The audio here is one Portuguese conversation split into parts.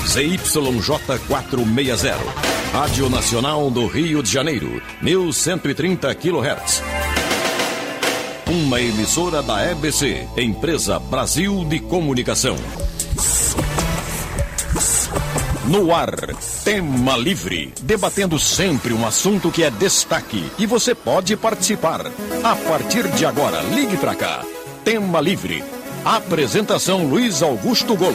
ZYJ 460. Rádio Nacional do Rio de Janeiro, 1130 kHz. Uma emissora da EBC, Empresa Brasil de Comunicação. No ar, Tema Livre, debatendo sempre um assunto que é destaque e você pode participar. A partir de agora, ligue pra cá. Tema Livre. Apresentação Luiz Augusto Golo.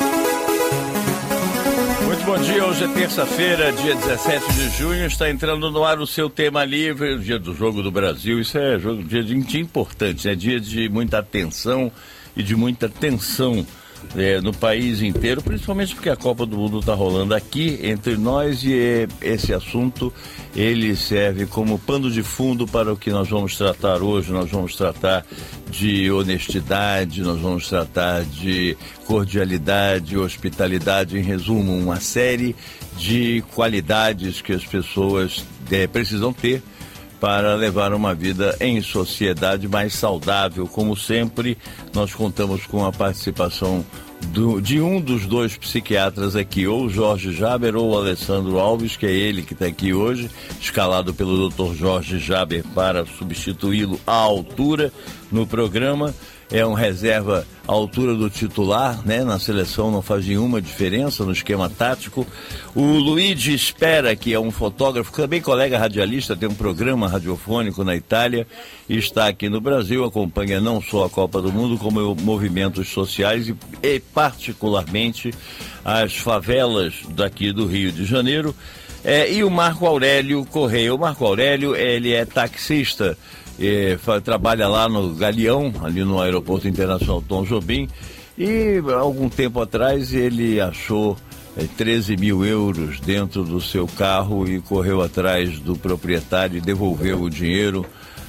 Muito bom dia, hoje é terça-feira, dia 17 de junho, está entrando no ar o seu Tema Livre, o dia do Jogo do Brasil. Isso é dia importante, é dia de muita atenção e de muita tensão no país inteiro, principalmente porque a Copa do Mundo está rolando aqui entre nós e esse assunto ele serve como pano de fundo para o que nós vamos tratar hoje. Nós vamos tratar de honestidade, nós vamos tratar de cordialidade, hospitalidade, em resumo, uma série de qualidades que as pessoas precisam ter para levar uma vida em sociedade mais saudável. Como sempre, nós contamos com a participação de um dos dois psiquiatras aqui, ou o Jorge Jaber ou o Alessandro Alves, que é ele que está aqui hoje, escalado pelo Dr. Jorge Jaber para substituí-lo à altura no programa. É um reserva à altura do titular, né? Na seleção não faz nenhuma diferença no esquema tático. O Luigi Spera, que é um fotógrafo, também colega radialista, tem um programa radiofônico na Itália e está aqui no Brasil, acompanha não só a Copa do Mundo, como movimentos sociais e particularmente as favelas daqui do Rio de Janeiro. E o Marco Aurélio Correia. O Marco Aurélio, ele é taxista, trabalha lá no Galeão, ali no Aeroporto Internacional Tom Jobim, e algum tempo atrás ele achou 13 mil euros dentro do seu carro e correu atrás do proprietário e devolveu o dinheiro,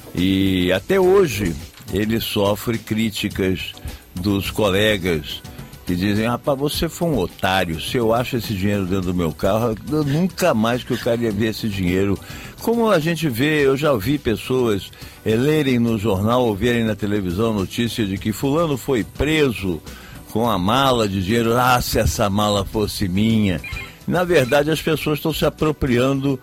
e até hoje ele sofre críticas dos colegas que dizem: rapaz, você foi um otário, se eu acho esse dinheiro dentro do meu carro, eu nunca mais que eu queria ver esse dinheiro. Como a gente vê, eu já ouvi pessoas lerem no jornal ou verem na televisão notícia de que fulano foi preso com a mala de dinheiro. Se essa mala fosse minha. Na verdade, as pessoas estão se apropriando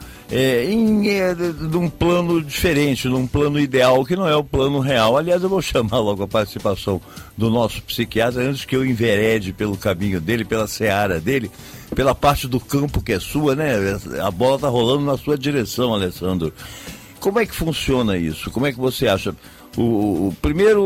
de um plano diferente, de um plano ideal, que não é o plano real. Aliás, eu vou chamar logo a participação do nosso psiquiatra, antes que eu enverede pelo caminho dele, pela seara dele, pela parte do campo que é sua, né? A bola está rolando na sua direção, Alessandro. Como é que funciona isso? Como é que você acha? Primeiro,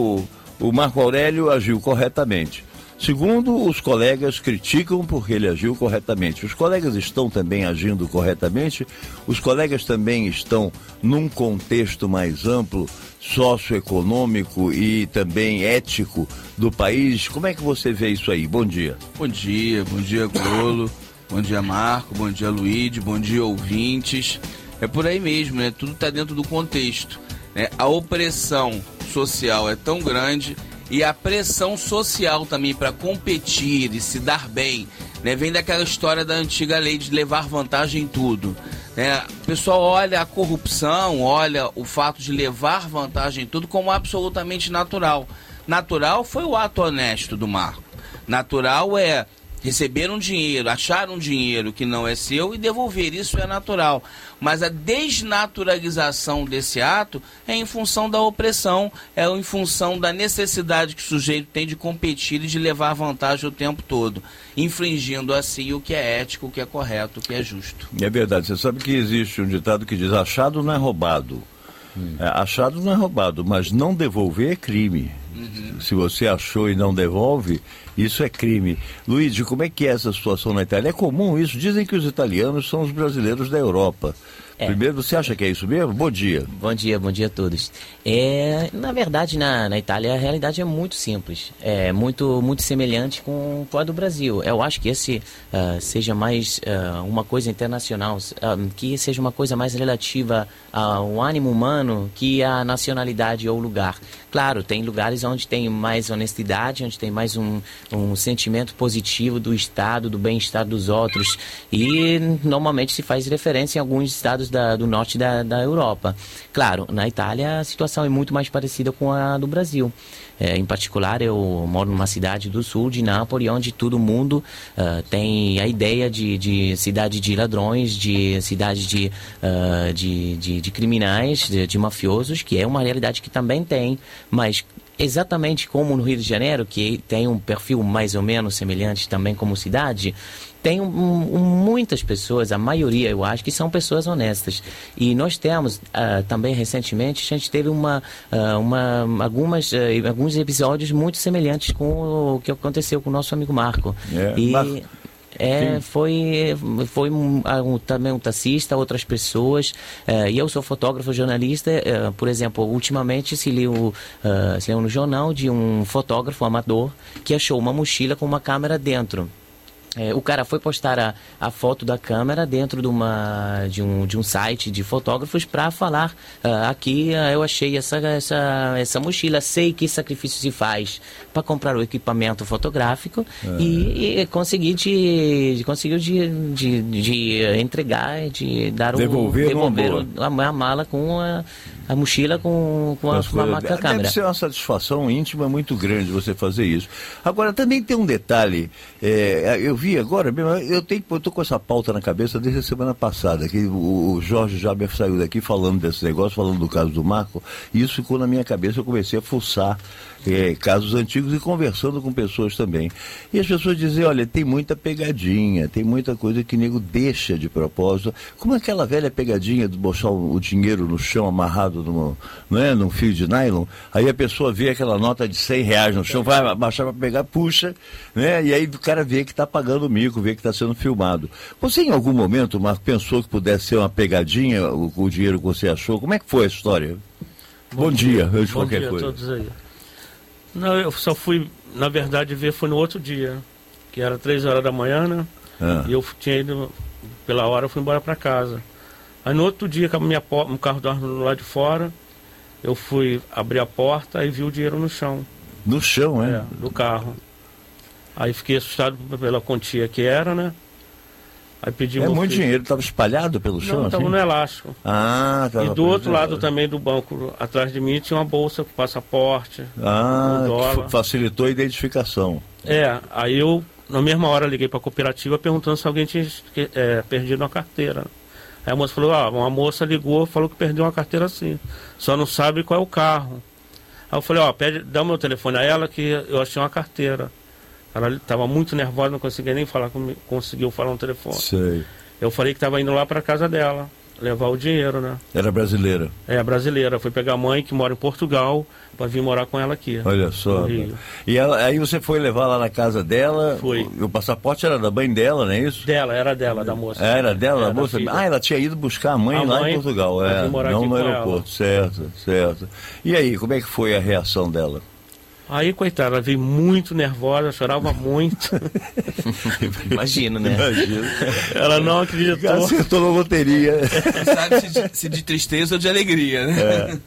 o Marco Aurélio agiu corretamente. Segundo, os colegas criticam porque ele agiu corretamente. Os colegas estão também agindo corretamente? Os colegas também estão num contexto mais amplo, socioeconômico e também ético do país? Como é que você vê isso aí? Bom dia. Bom dia Golo, bom dia Marco, bom dia Luíde, bom dia ouvintes. É por aí mesmo, né? Tudo está dentro do contexto, né? A opressão social é tão grande e a pressão social também para competir e se dar bem, né? Vem daquela história da antiga lei de levar vantagem em tudo, né? O pessoal olha a corrupção, olha o fato de levar vantagem em tudo como absolutamente natural. Natural foi o ato honesto do Marco. Natural é receber um dinheiro, achar um dinheiro que não é seu e devolver, isso é natural. Mas a desnaturalização desse ato é em função da opressão, é em função da necessidade que o sujeito tem de competir e de levar vantagem o tempo todo, infringindo assim o que é ético, o que é correto, o que é justo. É verdade, você sabe que existe um ditado que diz: achado não é roubado. Achado não é roubado, mas não devolver é crime. Se você achou e não devolve, isso é crime. Luigi, como é que é essa situação na Itália? É comum isso? Dizem que os italianos são os brasileiros da Europa. Primeiro, você acha que é isso mesmo? Bom dia. Bom dia a todos. Na verdade, na Itália, a realidade é muito simples. É muito semelhante com a do Brasil. Eu acho que esse seja mais uma coisa internacional, que seja uma coisa mais relativa ao ânimo humano que à nacionalidade ou lugar. Claro, tem lugares onde tem mais honestidade, onde tem mais um sentimento positivo do Estado, do bem-estar dos outros. E normalmente se faz referência em alguns estados do norte da Europa. Claro, na Itália a situação é muito mais parecida com a do Brasil. Em particular, eu moro numa cidade do sul de Nápoles, onde todo mundo tem a ideia de cidade de ladrões, de cidade de criminais, de mafiosos, que é uma realidade que também tem, mas exatamente como no Rio de Janeiro, que tem um perfil mais ou menos semelhante também como cidade, tem muitas pessoas, a maioria eu acho, que são pessoas honestas. E nós temos, também recentemente, a gente teve alguns episódios muito semelhantes com o que aconteceu com o nosso amigo Marco. Foi também um taxista, outras pessoas, e eu sou fotógrafo, jornalista. Por exemplo, ultimamente se leu no jornal de um fotógrafo amador que achou uma mochila com uma câmera dentro. O cara foi postar a foto da câmera dentro de um site de fotógrafos para falar, aqui eu achei essa mochila, sei que sacrifício se faz para comprar o equipamento fotográfico e conseguiu entregar, de dar devolver a mala com a mochila com a câmera. Deve ser uma satisfação íntima muito grande você fazer isso. Agora, também tem um detalhe, eu vi agora mesmo, eu tô com essa pauta na cabeça desde a semana passada, que o Jorge Jaber saiu daqui falando desse negócio, falando do caso do Marco, e isso ficou na minha cabeça, eu comecei a fuçar casos antigos e conversando com pessoas também. E as pessoas dizem, olha, tem muita pegadinha, tem muita coisa que o nego deixa de propósito, como aquela velha pegadinha de botar o dinheiro no chão amarrado num fio de nylon, aí a pessoa vê aquela nota de R$100 no chão, vai baixar para pegar, puxa, né? E aí o cara vê que está pagando o mico, vê que está sendo filmado. Você em algum momento, Marco, pensou que pudesse ser uma pegadinha o dinheiro que você achou? Como é que foi a história? Bom dia, antes de qualquer coisa. Bom dia a todos aí. Não, eu só fui, na verdade, ver foi no outro dia, que era 3 horas da manhã, né? E eu tinha ido, pela hora eu fui embora para casa. Aí no outro dia, com o carro do lado de fora, eu fui abrir a porta e vi o dinheiro no chão. No chão, do carro. Aí fiquei assustado pela quantia que era, né? Aí pedi muito dinheiro, estava espalhado pelo chão? Não, estava no elástico. E do outro lado também do banco, atrás de mim, tinha uma bolsa com passaporte, que facilitou a identificação. Aí eu, na mesma hora, liguei para a cooperativa perguntando se alguém tinha perdido uma carteira. Aí a moça falou, uma moça ligou, falou que perdeu uma carteira assim, só não sabe qual é o carro. Aí eu falei, dá o meu telefone a ela que eu achei uma carteira. Ela estava muito nervosa, não conseguia nem falar comigo, conseguiu falar no telefone. Sei. Eu falei que estava indo lá para casa dela, levar o dinheiro, né? Era brasileira? Brasileira. Foi pegar a mãe, que mora em Portugal, para vir morar com ela aqui. Olha só. E aí você foi levar lá na casa dela? Fui. O passaporte era da mãe dela, não é isso? Era dela, da moça. Era dela, da moça? Ela tinha ido buscar a mãe lá em Portugal. Não no aeroporto. Certo. E aí, como é que foi a reação dela? Aí, coitada, ela veio muito nervosa, chorava muito. Imagino, né? Ela não acreditou. Acertou na loteria. Não sabe se de tristeza ou de alegria, né?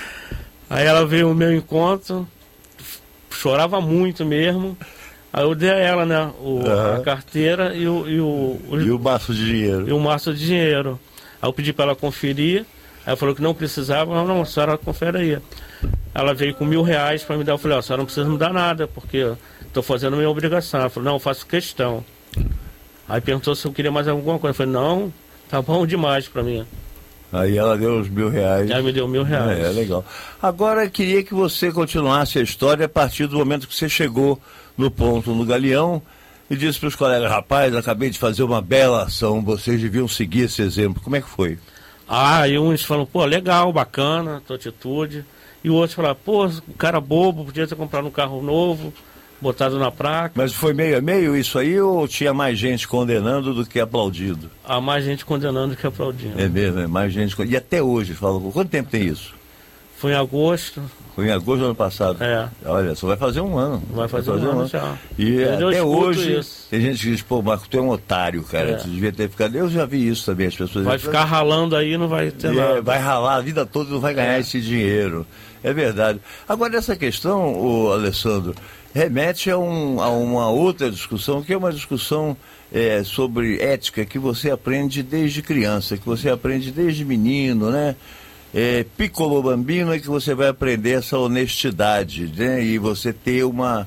Aí ela veio ao meu encontro, chorava muito mesmo. Aí eu dei a ela, né, a carteira e o maço de dinheiro. E o maço de dinheiro. Aí eu pedi para ela conferir. Aí ela falou que não precisava. Não, a senhora confere aí. Ela veio com R$1.000 para me dar. Eu falei, a senhora não precisa me dar nada, porque estou fazendo a minha obrigação. Ela falou, não, eu faço questão. Aí perguntou se eu queria mais alguma coisa. Eu falei, não, tá bom demais para mim. Aí ela deu os R$1.000. Aí me deu R$1.000. Legal. Agora, queria que você continuasse a história a partir do momento que você chegou no ponto, no Galeão, e disse para os colegas, rapaz, acabei de fazer uma bela ação, vocês deviam seguir esse exemplo. Como é que foi? E uns falam, legal, bacana, tua atitude. E o outro fala, o cara bobo, podia ter comprado um carro novo, botado na placa. Mas foi meio a meio isso aí, ou tinha mais gente condenando do que aplaudido? Mais gente condenando do que aplaudindo. É mesmo, mais gente. E até hoje, fala, quanto tempo tem isso? Foi em agosto. Foi em agosto do ano passado. Olha, só vai fazer um ano. Vai fazer um ano já. E até hoje, isso. tem gente que diz, pô, Marco, tu é um otário, cara. Tu devia ter ficado. Eu já vi isso também, as pessoas. Vai ficar ralando aí, não vai ter nada. Vai ralar a vida toda e não vai ganhar esse dinheiro. É verdade. Agora, essa questão, Alessandro, remete a uma outra discussão, que é uma discussão sobre ética que você aprende desde criança, que você aprende desde menino, né? Piccolo bambino é que você vai aprender essa honestidade, né? E você ter uma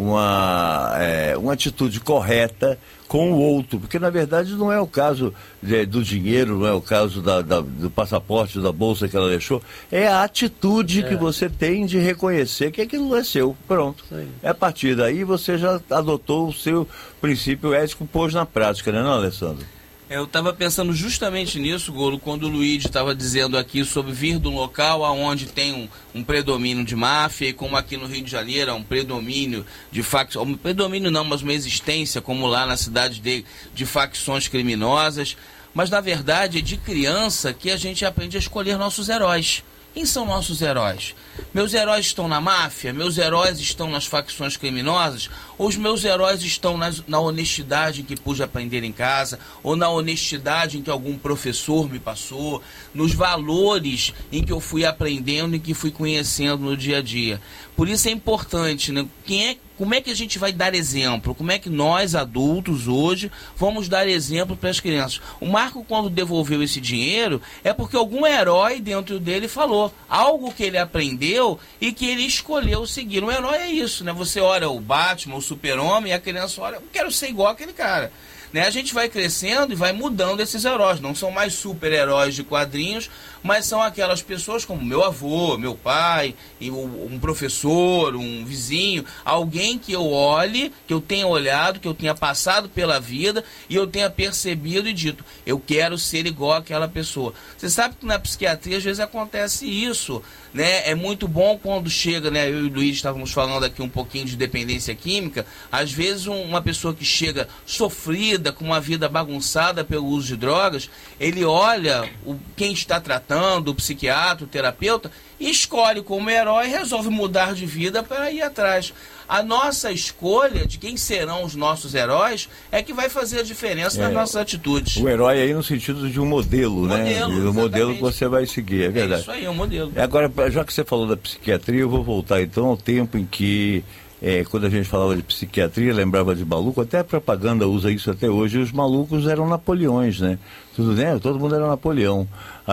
atitude correta com o outro, porque na verdade não é o caso do dinheiro, não é o caso do passaporte, da bolsa que ela deixou, é a atitude que você tem de reconhecer que aquilo não é seu, pronto. A partir daí você já adotou o seu princípio ético, pôs na prática, não, Alessandro? Eu estava pensando justamente nisso, Golo, quando o Luigi estava dizendo aqui sobre vir de um local onde tem um predomínio de máfia, e como aqui no Rio de Janeiro é um predomínio de facções, um predomínio não, mas uma existência, como lá na cidade de facções criminosas. Mas, na verdade, é de criança que a gente aprende a escolher nossos heróis. Quem são nossos heróis? Meus heróis estão na máfia? Meus heróis estão nas facções criminosas? Ou os meus heróis estão na honestidade em que pude aprender em casa? Ou na honestidade em que algum professor me passou? Nos valores em que eu fui aprendendo e que fui conhecendo no dia a dia? Por isso é importante, né? Como é que a gente vai dar exemplo? Como é que nós, adultos, hoje, vamos dar exemplo para as crianças? O Marco, quando devolveu esse dinheiro, é porque algum herói dentro dele falou algo que ele aprendeu e que ele escolheu seguir. Um herói é isso, né? Você olha o Batman, o Super-Homem, e a criança olha, eu quero ser igual aquele cara. Né? A gente vai crescendo e vai mudando esses heróis. Não são mais super-heróis de quadrinhos, mas são aquelas pessoas como meu avô, meu pai, um professor, um vizinho, alguém que eu olhe, que eu tenha olhado, que eu tenha passado pela vida e eu tenha percebido e dito, eu quero ser igual àquela pessoa. Você sabe que na psiquiatria às vezes acontece isso, né? É muito bom quando chega, né? Eu e o Luiz estávamos falando aqui um pouquinho de dependência química, às vezes uma pessoa que chega sofrida, com uma vida bagunçada pelo uso de drogas, ele olha quem está tratando, o psiquiatra, o terapeuta, e escolhe como herói e resolve mudar de vida para ir atrás. A nossa escolha de quem serão os nossos heróis é que vai fazer a diferença nas nossas atitudes. O herói aí no sentido de um modelo, né? O modelo que você vai seguir, é verdade. É isso aí, é um modelo. Agora, já que você falou da psiquiatria, eu vou voltar então ao tempo em que quando a gente falava de psiquiatria, lembrava de maluco, até a propaganda usa isso até hoje, os malucos eram Napoleões, né? Todo mundo era Napoleão.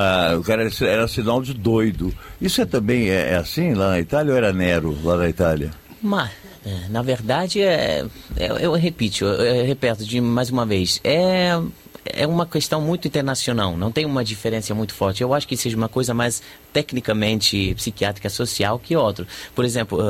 O cara era sinal de doido. Isso também é assim lá na Itália ou era Nero lá na Itália? Mas, na verdade, eu repeto mais uma vez, é uma questão muito internacional, não tem uma diferença muito forte. Eu acho que seja uma coisa mais tecnicamente psiquiátrica social que outra. Por exemplo,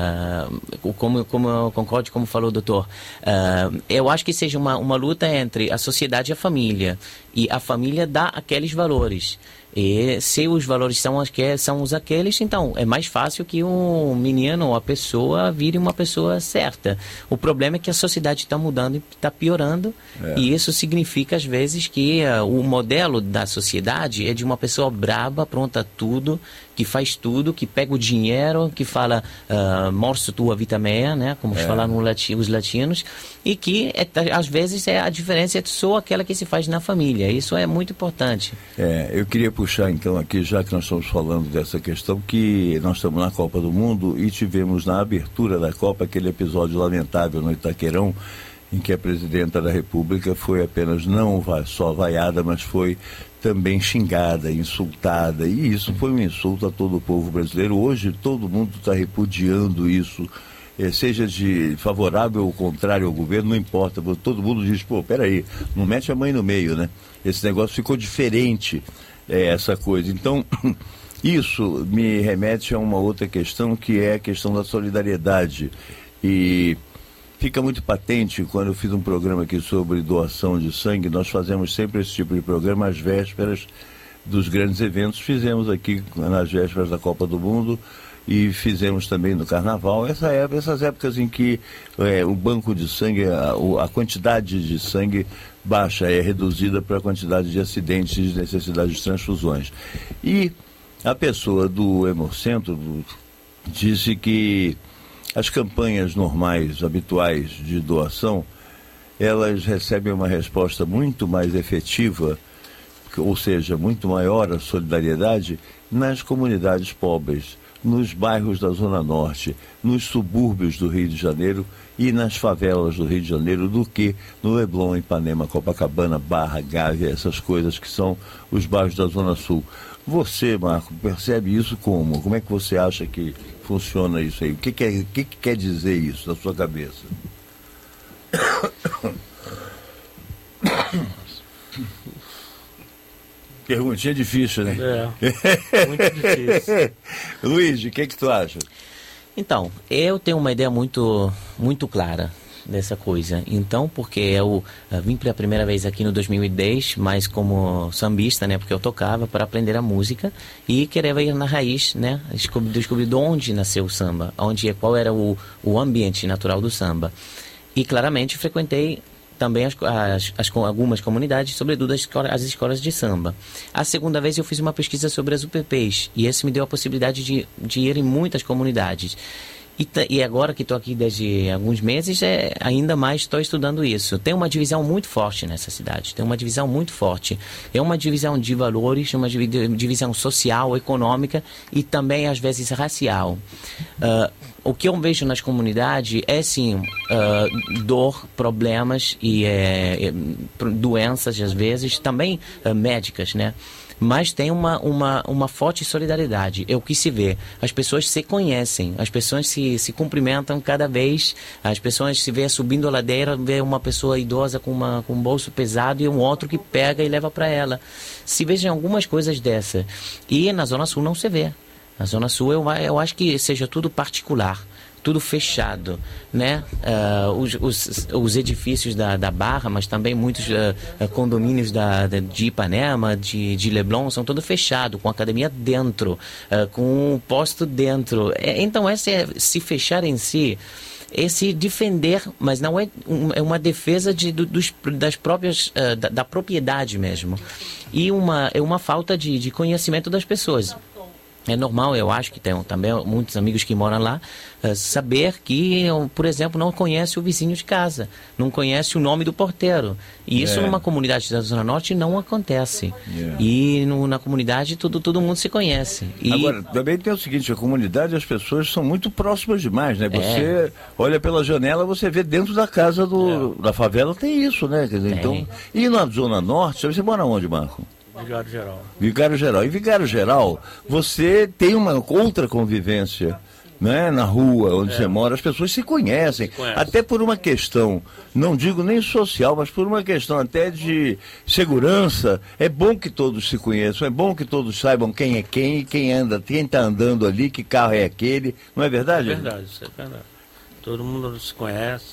como eu concordo, como falou o doutor, eu acho que seja uma luta entre a sociedade e a família. E a família dá aqueles valores. E se os valores são aqueles, então é mais fácil que um menino ou a pessoa vire uma pessoa certa. O problema é que a sociedade está mudando e está piorando, e isso significa às vezes que o modelo da sociedade é de uma pessoa braba, pronta a tudo, que faz tudo, que pega o dinheiro, que fala morso tua vita mea, né, como falam os latinos, e que às vezes a diferença é só aquela que se faz na família. Isso é muito importante. Eu queria puxar então aqui, já que nós estamos falando dessa questão, que nós estamos na Copa do Mundo e tivemos na abertura da Copa aquele episódio lamentável no Itaquerão, em que a presidenta da República foi apenas não só vaiada, mas foi também xingada, insultada, e isso foi um insulto a todo o povo brasileiro. Hoje todo mundo está repudiando isso, seja de favorável ou contrário ao governo, não importa, todo mundo diz, peraí, não mete a mãe no meio, né? Esse negócio ficou diferente, essa coisa. Então, isso me remete a uma outra questão, que é a questão da solidariedade. E fica muito patente, quando eu fiz um programa aqui sobre doação de sangue, nós fazemos sempre esse tipo de programa às vésperas dos grandes eventos. Fizemos aqui nas vésperas da Copa do Mundo e fizemos também no Carnaval. Essas épocas em que o banco de sangue, a quantidade de sangue baixa, é reduzida para a quantidade de acidentes e de necessidade de transfusões. E A pessoa do Hemocentro disse que as campanhas normais, habituais de doação, elas recebem uma resposta muito mais efetiva, ou seja, muito maior a solidariedade nas comunidades pobres, nos bairros da Zona Norte, nos subúrbios do Rio de Janeiro e nas favelas do Rio de Janeiro do que no Leblon, Ipanema, Copacabana, Barra, Gávea, essas coisas que são os bairros da Zona Sul. Você, Marco, percebe isso como? Como é que você acha que funciona isso aí? O que quer dizer isso na sua cabeça? Perguntinha difícil, né? Muito difícil. Luiz, o que tu acha? Então, eu tenho uma ideia muito clara dessa coisa. Então, porque eu vim pela primeira vez aqui no 2010, mas como sambista, né? Porque eu tocava para aprender a música e queria ir na raiz, né? Descobrir de onde nasceu o samba, qual era o ambiente natural do samba. E claramente frequentei também algumas comunidades, sobretudo as escolas de samba. A segunda vez eu fiz uma pesquisa sobre as UPPs e esse me deu a possibilidade de ir em muitas comunidades. E agora que estou aqui desde alguns meses, ainda mais estou estudando isso. Tem uma divisão muito forte nessa cidade, tem uma divisão muito forte. É uma divisão de valores, uma divisão social, econômica e também, às vezes, racial. O que eu vejo nas comunidades é, sim, dor, problemas e doenças, às vezes, também médicas, né? Mas tem uma forte solidariedade. É o que se vê. As pessoas se conhecem, as pessoas se cumprimentam cada vez, as pessoas se vê subindo a ladeira, vê uma pessoa idosa com um bolso pesado e um outro que pega e leva para ela. Se vejam algumas coisas dessa. E na Zona Sul não se vê. Na Zona Sul eu acho que seja tudo particular, tudo fechado, né? Os edifícios da Barra, mas também muitos condomínios de Ipanema, de Leblon, são todos fechados, com academia dentro, com um posto dentro. Então, se fechar em si, é se defender, mas não é uma defesa das próprias, da propriedade mesmo. E é uma falta de conhecimento das pessoas. É normal, eu acho que tem também muitos amigos que moram lá, saber que, por exemplo, não conhece o vizinho de casa, não conhece o nome do porteiro. E isso numa comunidade da Zona Norte não acontece. E na comunidade todo mundo se conhece. Agora, também tem o seguinte, a comunidade, as pessoas são muito próximas demais, né? Você olha pela janela, você vê dentro da casa da favela, tem isso, né? Quer dizer, então, e na Zona Norte, você mora onde, Marco? Vigário Geral. Vigário Geral. Em Vigário Geral, você tem uma outra convivência, né? Na rua onde você mora, as pessoas se conhecem. Até por uma questão, não digo nem social, mas por uma questão até de segurança. É bom que todos se conheçam, é bom que todos saibam quem é quem, quem está andando ali, que carro é aquele. Não é verdade? É verdade, isso é verdade. Todo mundo se conhece.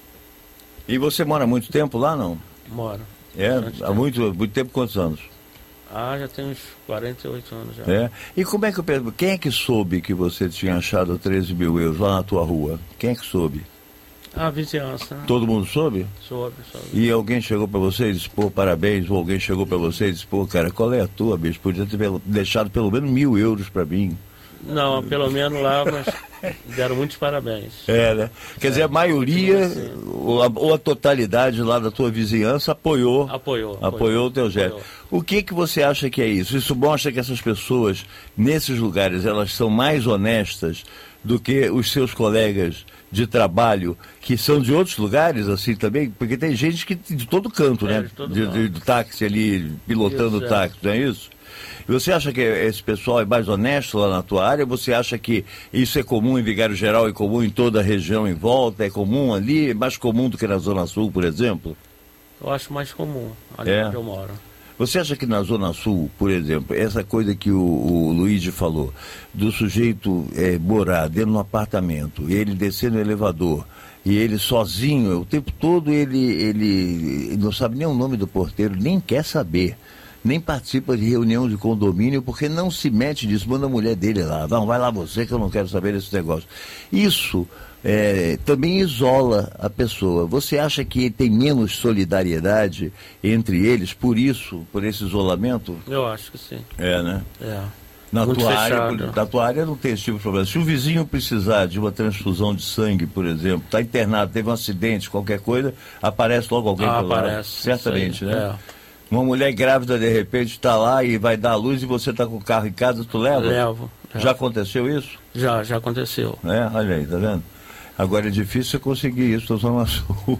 E você mora há muito tempo lá, não? Moro. Há muito tempo, quantos anos? Já tem uns 48 anos já. E como é que eu pergunto? Quem é que soube que você tinha achado 13 mil euros lá na tua rua? Quem é que soube? A vizinhança. Né? Todo mundo soube? Soube. E alguém chegou para você e disse, pô, parabéns, ou alguém chegou para você e disse, pô, cara, qual é a tua, bicho? Podia ter deixado pelo menos 1.000 euros para mim. Não, pelo menos lá, mas deram muitos parabéns. Né? Quer dizer, a maioria, ou a totalidade lá da tua vizinhança apoiou o teu gesto. O que você acha que é isso? Isso mostra que essas pessoas, nesses lugares, elas são mais honestas do que os seus colegas de trabalho, que são de outros lugares, assim, também? Porque tem gente que de todo canto, né? De táxi ali, pilotando o táxi, não é isso? E você acha que esse pessoal é mais honesto lá na tua área? Você acha que isso é comum em Vigário Geral, é comum em toda a região em volta? É comum ali? É mais comum do que na Zona Sul, por exemplo? Eu acho mais comum ali onde eu moro. Você acha que na Zona Sul, por exemplo, essa coisa que o Luiz falou, do sujeito morar dentro de um apartamento, e ele descer no elevador, e ele sozinho, o tempo todo ele não sabe nem o nome do porteiro, nem quer saber, nem participa de reunião de condomínio, porque não se mete nisso, manda a mulher dele lá, não, vai lá você que eu não quero saber desse negócio. Isso também isola a pessoa. Você acha que tem menos solidariedade entre eles por esse isolamento? Eu acho que sim. Né? Na muito na tua área não tem esse tipo de problema. Se o vizinho precisar de uma transfusão de sangue, por exemplo, está internado, teve um acidente, qualquer coisa, aparece logo alguém pelo lado. Aparece. Certamente, né? Uma mulher grávida, de repente, está lá e vai dar a luz e você está com o carro em casa, tu leva? Levo. Já aconteceu isso? Já aconteceu. Olha aí, tá vendo? Agora é difícil você conseguir isso na Zona Sul.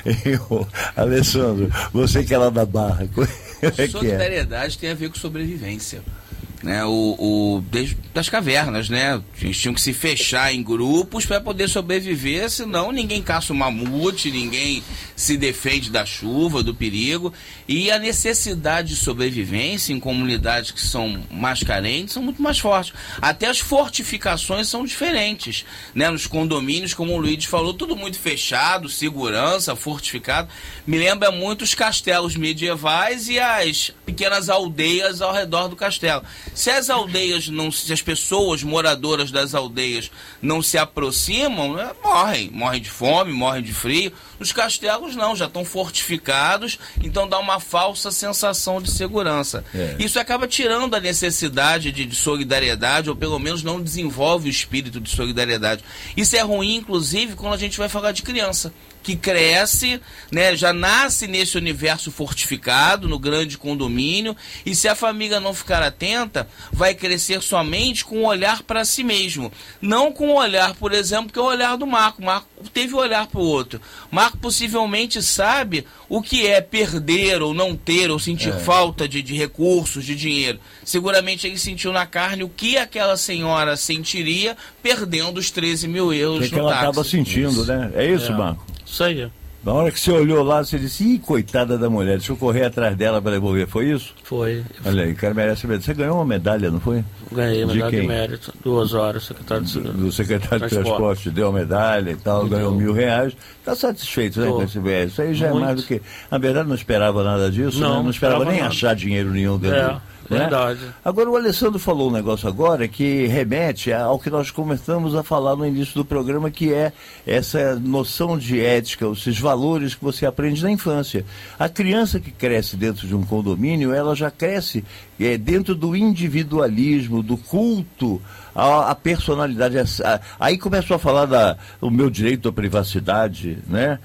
Alessandro, você que é lá da Barra, solidariedade tem a ver com sobrevivência, né? Desde das cavernas, né? Eles tinham que se fechar em grupos para poder sobreviver, senão ninguém caça o mamute, ninguém se defende da chuva, do perigo. E a necessidade de sobrevivência em comunidades que são mais carentes são muito mais fortes. Até as fortificações são diferentes, né? Nos condomínios, como o Luiz falou, tudo muito fechado, segurança, fortificado. Me lembra muito os castelos medievais e as pequenas aldeias ao redor do castelo. Se as aldeias se as pessoas moradoras das aldeias não se aproximam, né, morrem de fome, morrem de frio. Os castelos não, já estão fortificados, então dá uma falsa sensação de segurança. Isso acaba tirando a necessidade de solidariedade, ou pelo menos não desenvolve o espírito de solidariedade. Isso é ruim, inclusive, quando a gente vai falar de criança, que cresce, né, já nasce nesse universo fortificado, no grande condomínio, e se a família não ficar atenta, vai crescer somente com o olhar para si mesmo. Não com o olhar, por exemplo, que é o olhar do Marco. Marco teve o olhar para o outro. Marco possivelmente sabe o que é perder ou não ter, ou sentir falta de recursos, de dinheiro. Seguramente ele sentiu na carne o que aquela senhora sentiria perdendo os 13 mil euros no táxi. É que ela acaba sentindo, né? É isso, Marco? Isso aí. Na hora que você olhou lá, você disse, ih, coitada da mulher, deixa eu correr atrás dela para devolver, foi isso? Foi. Olha aí, o cara merece medalha. Você ganhou uma medalha, não foi? Ganhei medalha de mérito, 2 horas, secretário de do secretário de Transporte, deu a medalha e tal, ganhou R$1.000. Está satisfeito, né, com esse BS? Isso aí já muito. É mais do que... Na verdade, não esperava nada disso, não, né? Não esperava nem nada. Achar dinheiro nenhum dentro. Né? Verdade. Agora o Alessandro falou um negócio agora que remete ao que nós começamos a falar no início do programa, que é essa noção de ética, esses valores que você aprende na infância. A criança que cresce dentro de um condomínio, ela já cresce dentro do individualismo, do culto à personalidade. Aí começou a falar do meu direito à privacidade, né?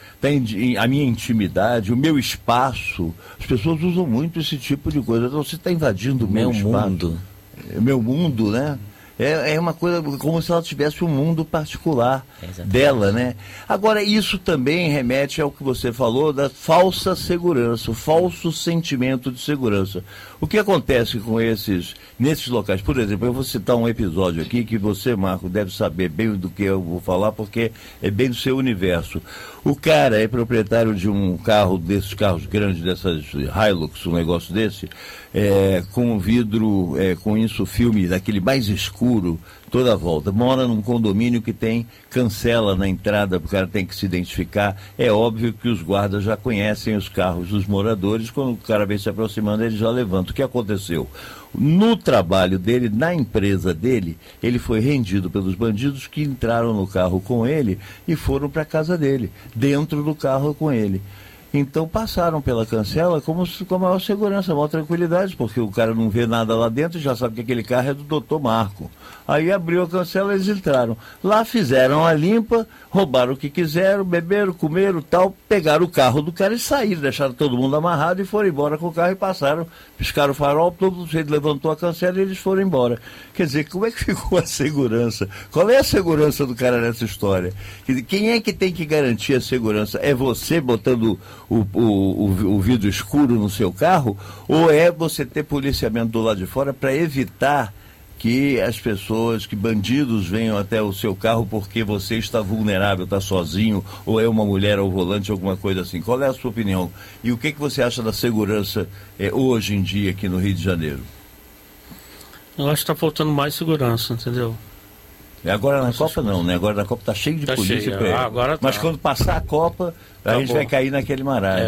A minha intimidade, o meu espaço. As pessoas usam muito esse tipo de coisa. Então, você está invadindo o meu espaço. Meu mundo, né? É uma coisa como se ela tivesse um mundo particular dela, né? Agora, isso também remete ao que você falou da falsa segurança, o falso sentimento de segurança. O que acontece com nesses locais? Por exemplo, eu vou citar um episódio aqui que você, Marco, deve saber bem do que eu vou falar, porque é bem do seu universo. O cara é proprietário de um carro, desses carros grandes, dessas Hilux, um negócio desse, com vidro, com isso, filme daquele mais escuro, toda a volta. Mora num condomínio que tem cancela na entrada, o cara tem que se identificar. É óbvio que os guardas já conhecem os carros dos moradores, quando o cara vem se aproximando, ele já levanta. O que aconteceu? No trabalho dele, na empresa dele, ele foi rendido pelos bandidos que entraram no carro com ele e foram para a casa dele, dentro do carro com ele. Então passaram pela cancela com a maior segurança, a maior tranquilidade, porque o cara não vê nada lá dentro e já sabe que aquele carro é do Dr. Marco. Aí abriu a cancela, eles entraram. Lá fizeram a limpa, roubaram o que quiseram, beberam, comeram, tal, pegaram o carro do cara e saíram, deixaram todo mundo amarrado e foram embora com o carro e passaram, piscaram o farol, todo mundo levantou a cancela e eles foram embora. Quer dizer, como é que ficou a segurança? Qual é a segurança do cara nessa história? Quem é que tem que garantir a segurança? É você botando o vidro escuro no seu carro, ou é você ter policiamento do lado de fora para evitar que as pessoas, que bandidos venham até o seu carro porque você está vulnerável, está sozinho, ou é uma mulher ao volante, alguma coisa assim? Qual é a sua opinião? E o que você acha da segurança hoje em dia aqui no Rio de Janeiro? Eu acho que está faltando mais segurança, entendeu? Agora na Copa não, né? Agora na Copa está cheio de polícia. Agora Mas tá. Quando passar a Copa, a gente vai cair naquele marasmo, né?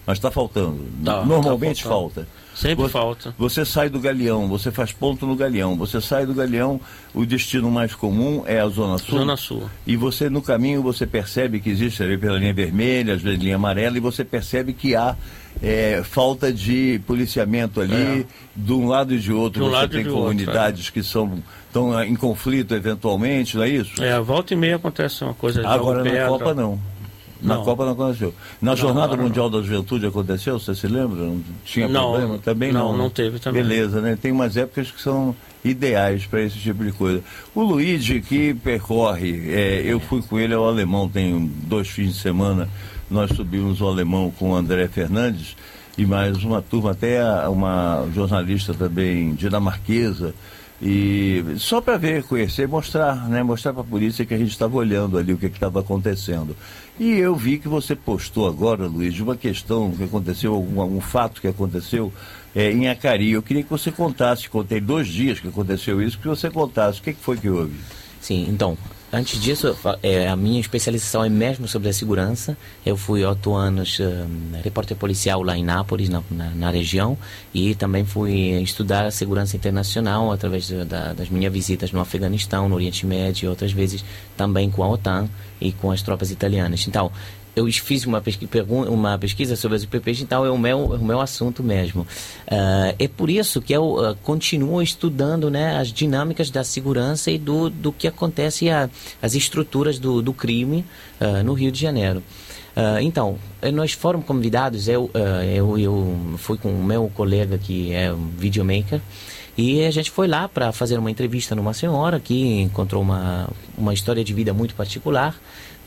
Mas está faltando. Tá, Normalmente tá faltando. falta. Sempre falta. Você sai do Galeão, você faz ponto no Galeão. Você sai do Galeão, o destino mais comum é a Zona Sul. Zona Sul. E você, no caminho, você percebe que existe ali pela linha vermelha, às vezes linha amarela, e você percebe que há falta de policiamento ali, de um lado e de outro. Você tem comunidades que estão em conflito eventualmente, não é isso? Volta e meia acontece uma coisa. Agora na Copa não. Na Copa não aconteceu. Na Jornada Mundial da Juventude aconteceu, você se lembra? Não tinha problema? Também não. Não teve também. Beleza, né? Tem umas épocas que são ideais para esse tipo de coisa. O Luigi que percorre, eu fui com ele ao Alemão, tem 2 fins de semana, nós subimos o Alemão com o André Fernandes e mais uma turma, até uma jornalista também dinamarquesa, e só para ver, conhecer, mostrar para a polícia que a gente estava olhando ali o que estava acontecendo. E eu vi que você postou agora, Luiz, uma questão que aconteceu, algum fato que aconteceu em Acari. Eu queria que você contasse, contei 2 dias que aconteceu isso, que você contasse o que foi que houve. Sim, então, antes disso, a minha especialização é mesmo sobre a segurança. Eu fui 8 anos repórter policial lá em Nápoles, na região, e também fui estudar a segurança internacional através das minhas visitas no Afeganistão, no Oriente Médio, e outras vezes também com a OTAN e com as tropas italianas. Então, eu fiz uma pesquisa sobre as IPPs, então é o meu assunto mesmo. É por isso que eu continuo estudando, né, as dinâmicas da segurança e do que acontece, as estruturas do crime no Rio de Janeiro. Então, nós fomos convidados, eu fui com o meu colega que é um videomaker, e a gente foi lá para fazer uma entrevista numa senhora que encontrou uma história de vida muito particular,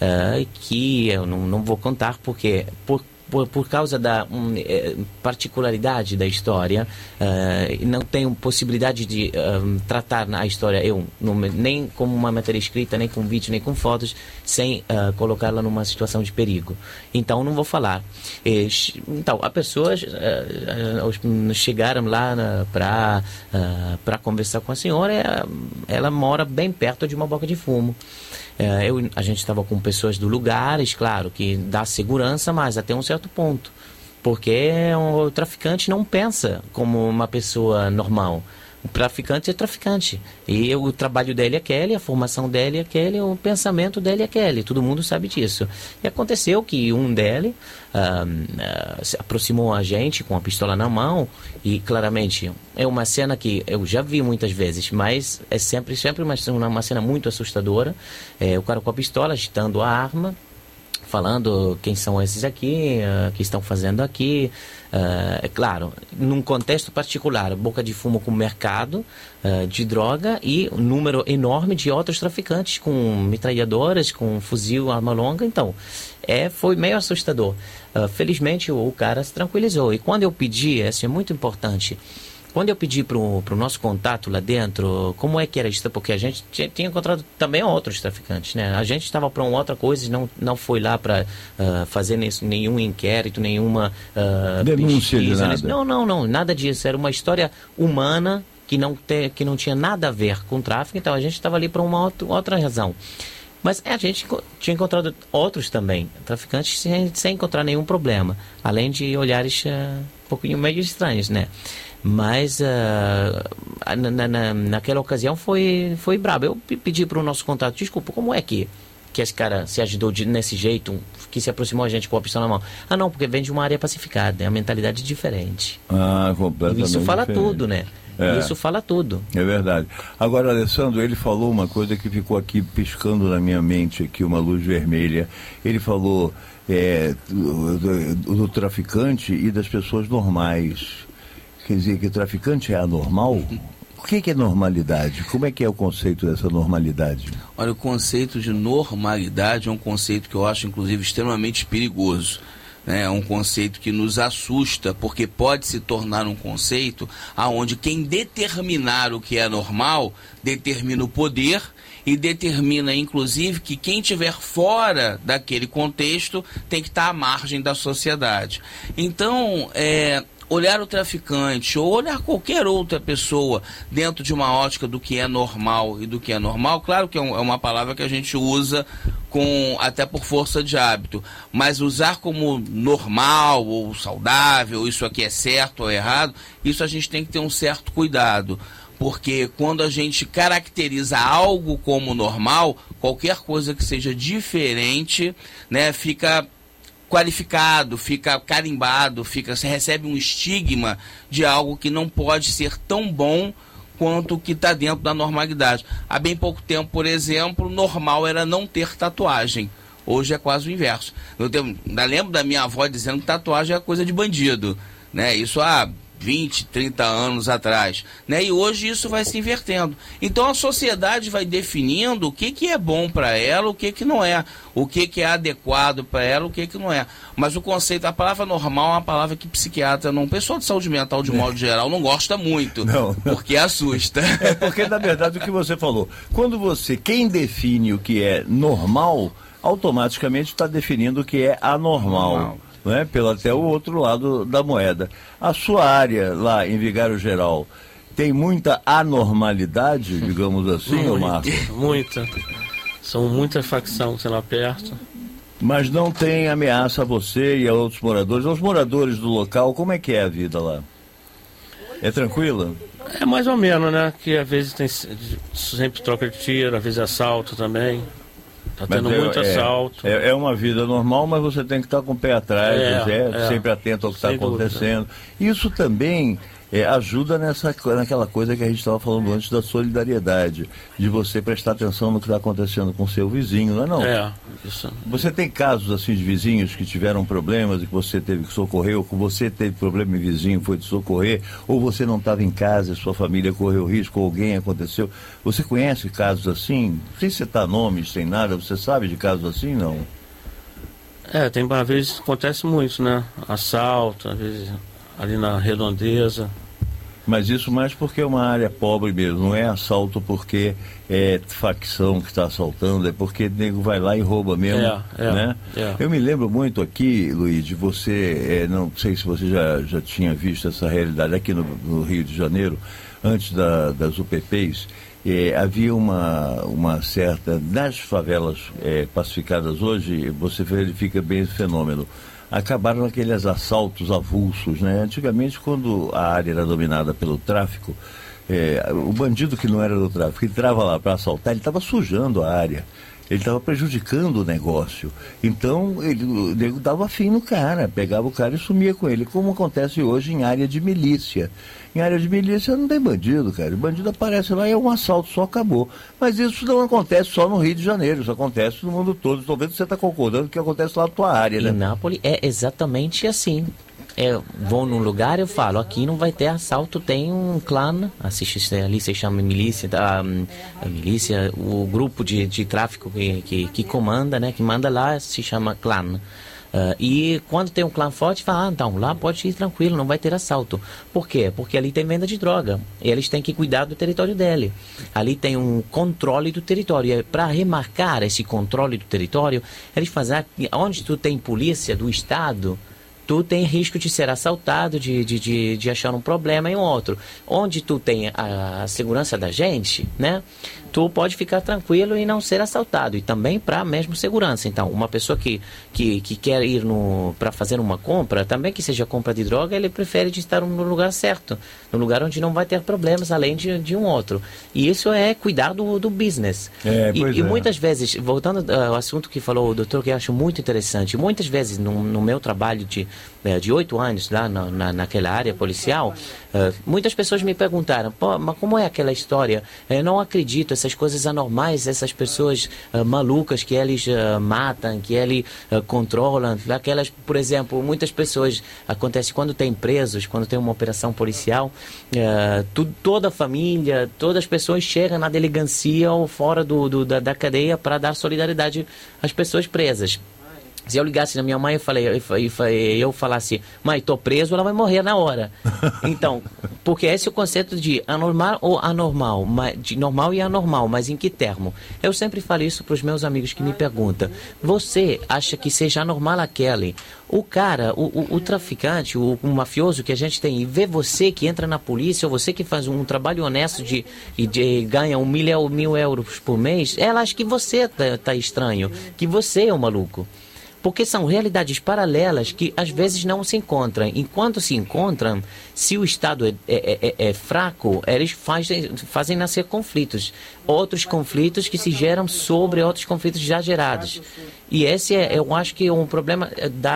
que eu não vou contar porque por causa da particularidade da história, não tenho possibilidade de tratar a história nem como uma matéria escrita, nem com vídeo, nem com fotos, sem colocá-la numa situação de perigo. Então não vou falar. Então as pessoas chegaram lá para conversar com a senhora. Ela mora bem perto de uma boca de fumo. A gente estava com pessoas do lugar, claro, que dá segurança, mas até um certo ponto. Porque o traficante não pensa como uma pessoa normal. O traficante é traficante. E o trabalho dele é aquele, a formação dele é aquele, o pensamento dele é aquele. Todo mundo sabe disso. E aconteceu que um dele se aproximou a gente com a pistola na mão, e claramente é uma cena que eu já vi muitas vezes, mas é sempre uma cena muito assustadora. O cara com a pistola agitando a arma, falando quem são esses aqui, que estão fazendo aqui. É claro, num contexto particular, boca de fumo com mercado de droga e um número enorme de outros traficantes com metralhadoras, com fuzil, arma longa. Então, foi meio assustador. Felizmente o cara se tranquilizou. E quando eu pedi, isso é muito importante, quando eu pedi para o nosso contato lá dentro, como é que era isso? Porque a gente tinha encontrado também outros traficantes, né? A gente estava para uma outra coisa e não foi lá para fazer nenhum inquérito, nenhuma denúncia de nada. Não, nada disso. Era uma história humana que não tinha nada a ver com tráfico, então a gente estava ali para uma outra razão. Mas a gente tinha encontrado outros também, traficantes sem encontrar nenhum problema, além de olhares um pouquinho meio estranhos, né? Mas naquela ocasião foi brabo. Eu pedi para o nosso contato, desculpa, como é que esse cara se ajudou nesse jeito, que se aproximou a gente com a pistola na mão? Não, porque vem de uma área pacificada, é uma mentalidade diferente. Completamente Isso fala diferente. Tudo, né? Isso fala tudo. É verdade. Agora, Alessandro, ele falou uma coisa que ficou aqui piscando na minha mente, aqui, uma luz vermelha. Ele falou do traficante e das pessoas normais. Quer dizer, que o traficante é anormal? O que é normalidade? Como é que é o conceito dessa normalidade? Olha, o conceito de normalidade é um conceito que eu acho, inclusive, extremamente perigoso. É um conceito que nos assusta, porque pode se tornar um conceito onde quem determinar o que é normal, determina o poder e determina, inclusive, que quem estiver fora daquele contexto tem que estar à margem da sociedade. Então, olhar o traficante ou olhar qualquer outra pessoa dentro de uma ótica do que é normal e do que é normal, claro que é uma palavra que a gente usa até por força de hábito, mas usar como normal ou saudável, isso aqui é certo ou errado, isso a gente tem que ter um certo cuidado, porque quando a gente caracteriza algo como normal, qualquer coisa que seja diferente, né, fica qualificado, fica carimbado, você recebe um estigma de algo que não pode ser tão bom quanto o que está dentro da normalidade. Há bem pouco tempo, por exemplo, normal era não ter tatuagem. Hoje é quase o inverso. Eu ainda lembro da minha avó dizendo que tatuagem é coisa de bandido, né? Isso há 20, 30 anos atrás, né? E hoje isso vai se invertendo. Então a sociedade vai definindo o que é bom para ela, o que não é, o que é adequado para ela, o que não é. Mas o conceito, a palavra normal é uma palavra que psiquiatra, não, pessoal de saúde mental de modo geral não gosta muito, não. Porque assusta. É porque na verdade o que você falou, quem define o que é normal, automaticamente está definindo o que é anormal. Né, pelo até o outro lado da moeda. A sua área lá em Vigário Geral tem muita anormalidade, digamos assim, Marco? Muita. São muitas facções lá perto. Mas não tem ameaça a você e a outros moradores? Aos moradores do local, como é que é a vida lá? É tranquila? É mais ou menos, né? Que às vezes tem sempre troca de tiro, às vezes assalto também. Está tendo muito assalto. É uma vida normal, mas você tem que estar com o pé atrás, sempre atento ao que está acontecendo. Isso também ajuda naquela coisa que a gente estava falando antes da solidariedade, de você prestar atenção no que está acontecendo com o seu vizinho, não é não? Isso. Você tem casos assim de vizinhos que tiveram problemas e que você teve que socorrer, ou que você teve problema em vizinho, foi te socorrer, ou você não estava em casa, sua família correu risco, ou alguém aconteceu. Você conhece casos assim? Não sei se citar nomes, sem nada, você sabe de casos assim, não? Às vezes acontece muito, né? Assalto, às vezes ali na redondeza. Mas isso mais porque é uma área pobre mesmo, não é assalto porque é facção que está assaltando, é porque o nego vai lá e rouba mesmo, né? Eu me lembro muito aqui, Luiz, de você, não sei se você já tinha visto essa realidade aqui no Rio de Janeiro, antes das UPPs, havia uma certa, nas favelas pacificadas hoje, você verifica bem esse fenômeno. Acabaram aqueles assaltos avulsos, né? Antigamente, quando a área era dominada pelo tráfico, o bandido que não era do tráfico entrava lá para assaltar, ele estava sujando a área, ele estava prejudicando o negócio. Então, o nego dava fim no cara, pegava o cara e sumia com ele, como acontece hoje em área de milícia. Em área de milícia não tem bandido, cara. O bandido aparece lá e é um assalto, só acabou. Mas isso não acontece só no Rio de Janeiro, isso acontece no mundo todo. Talvez você está concordando que acontece lá na tua área, né? Em Nápoles é exatamente assim. Vou num lugar, eu falo, aqui não vai ter assalto, tem um clã, assiste ali, se chama milícia, a milícia, o grupo de tráfico que comanda, né, que manda lá, se chama clã. E quando tem um clã forte, fala, então, lá pode ir tranquilo, não vai ter assalto. Por quê? Porque ali tem venda de droga. Eles têm que cuidar do território dele. Ali tem um controle do território. E para remarcar esse controle do território, eles fazem, onde tu tem polícia do Estado, tu tem risco de ser assaltado, de achar um problema em um outro. Onde tu tem a segurança da gente, né? Tu pode ficar tranquilo e não ser assaltado. E também para a mesma segurança. Então, uma pessoa que quer ir para fazer uma compra, também que seja compra de droga, ele prefere de estar no lugar certo. No lugar onde não vai ter problemas, além de um outro. E isso é cuidar do business. E muitas vezes, voltando ao assunto que falou o doutor, que eu acho muito interessante, muitas vezes no meu trabalho de 8 anos lá naquela área policial, muitas pessoas me perguntaram, mas como é aquela história? Eu não acredito, essas coisas anormais, essas pessoas malucas que eles matam, que eles controlam, aquelas, por exemplo, muitas pessoas, acontece quando tem presos, quando tem uma operação policial, toda a família, todas as pessoas chegam na delegacia ou fora da cadeia para dar solidariedade às pessoas presas. Se eu ligasse na minha mãe eu falasse, mãe, tô preso, ela vai morrer na hora. Então, porque esse é o conceito de anormal ou anormal, de normal e anormal, mas em que termo? Eu sempre falo isso para os meus amigos que me perguntam, você acha que seja anormal aquele? O cara, o traficante, o mafioso que a gente tem, e vê você que entra na polícia, ou você que faz um trabalho honesto de ganha 1.000 euros por mês, ela acha que você tá estranho, que você é um maluco. Porque são realidades paralelas que às vezes não se encontram. Enquanto se encontram, se o Estado é fraco, eles fazem nascer conflitos. Outros conflitos que se geram sobre outros conflitos já gerados. E esse eu acho que é um problema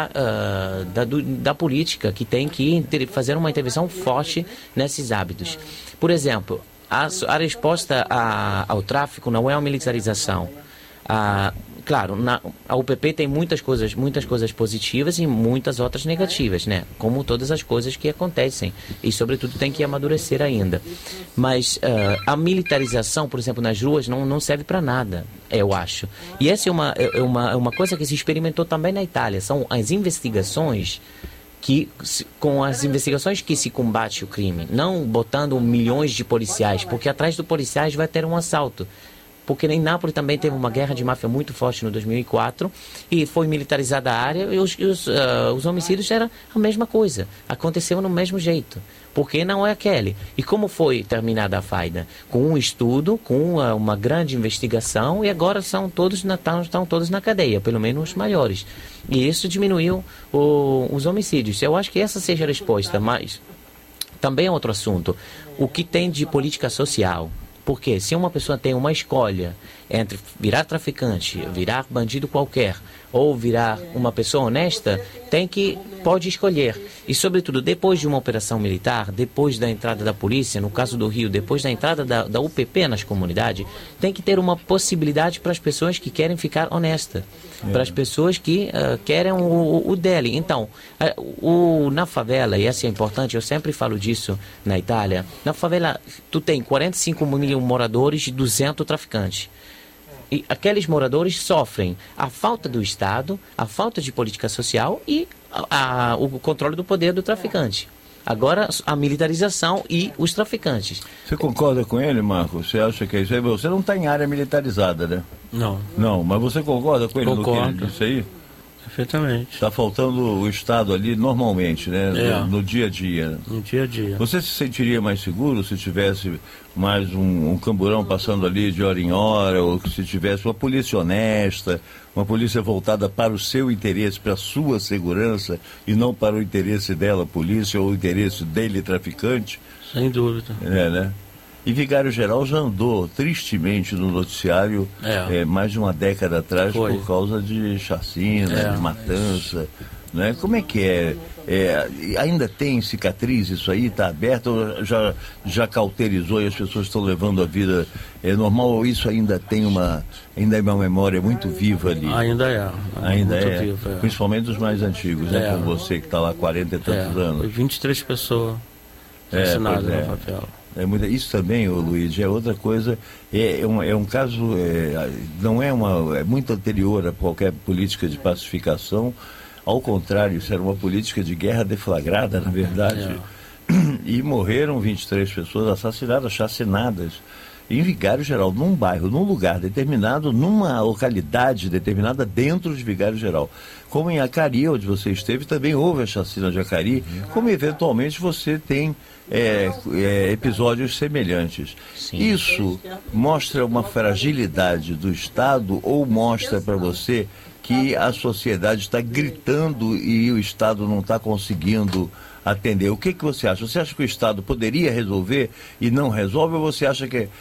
da política, que tem que fazer uma intervenção forte nesses hábitos. Por exemplo, a resposta ao tráfico não é a militarização. Claro, a UPP tem muitas coisas positivas e muitas outras negativas, né? Como todas as coisas que acontecem. E, sobretudo, tem que amadurecer ainda. Mas a militarização, por exemplo, nas ruas, não serve para nada, eu acho. E essa é uma coisa que se experimentou também na Itália. São as investigações com as investigações que se combate o crime. Não botando milhões de policiais, porque atrás dos policiais vai ter um assalto. Porque em Nápoles também teve uma guerra de máfia muito forte no 2004 e foi militarizada a área e os homicídios eram a mesma coisa. Aconteceu no mesmo jeito. Porque não é aquele. E como foi terminada a faida? Com um estudo, com uma grande investigação, e agora estão todos na cadeia, pelo menos os maiores. E isso diminuiu os homicídios. Eu acho que essa seja a resposta, mas também é outro assunto. O que tem de política social? Porque se uma pessoa tem uma escolha entre virar traficante, virar bandido qualquer, ou virar uma pessoa honesta, pode escolher. E, sobretudo, depois de uma operação militar, depois da entrada da polícia, no caso do Rio, depois da entrada da UPP nas comunidades, tem que ter uma possibilidade para as pessoas que querem ficar honestas, para as pessoas que querem o dele. Então, na favela, e essa é importante, eu sempre falo disso na Itália, na favela tu tem 45 mil moradores e 200 traficantes. E aqueles moradores sofrem a falta do Estado, a falta de política social e o controle do poder do traficante. Agora, a militarização e os traficantes. Você concorda com ele, Marco? Você acha que é isso aí? Você não está em área militarizada, né? Não. Não, mas você concorda com ele no que ele disse aí? Perfeitamente. Está faltando o Estado ali normalmente, né? No dia a dia. No dia a dia. Você se sentiria mais seguro se tivesse mais um camburão passando ali de hora em hora, ou se tivesse uma polícia honesta, uma polícia voltada para o seu interesse, para a sua segurança, e não para o interesse dela, polícia, ou o interesse dele, traficante? Sem dúvida. Né? E Vigário-Geral já andou tristemente no noticiário mais de uma década atrás por causa de chacina, de matança. Né? Como é que é? Ainda tem cicatriz isso aí? Está aberto ou já cauterizou e as pessoas estão levando a vida normal? Ou isso ainda tem uma memória muito viva ali? Ainda é. Viva, principalmente os mais antigos, né? Como você que está lá há 40 e tantos anos. Foi 23 pessoas assassinadas na favela. Isso também, Luiz, é outra coisa, é um caso, não é muito anterior a qualquer política de pacificação, ao contrário, isso era uma política de guerra deflagrada, na verdade, e morreram 23 pessoas assassinadas, chacinadas, em Vigário-Geral, num bairro, num lugar determinado, numa localidade determinada dentro de Vigário-Geral. Como em Acari, onde você esteve, também houve a chacina de Acari, como eventualmente você tem episódios semelhantes. Sim. Isso mostra uma fragilidade do Estado ou mostra para você que a sociedade está gritando e o Estado não está conseguindo atender? O que você acha? Você acha que o Estado poderia resolver e não resolve, ou você acha que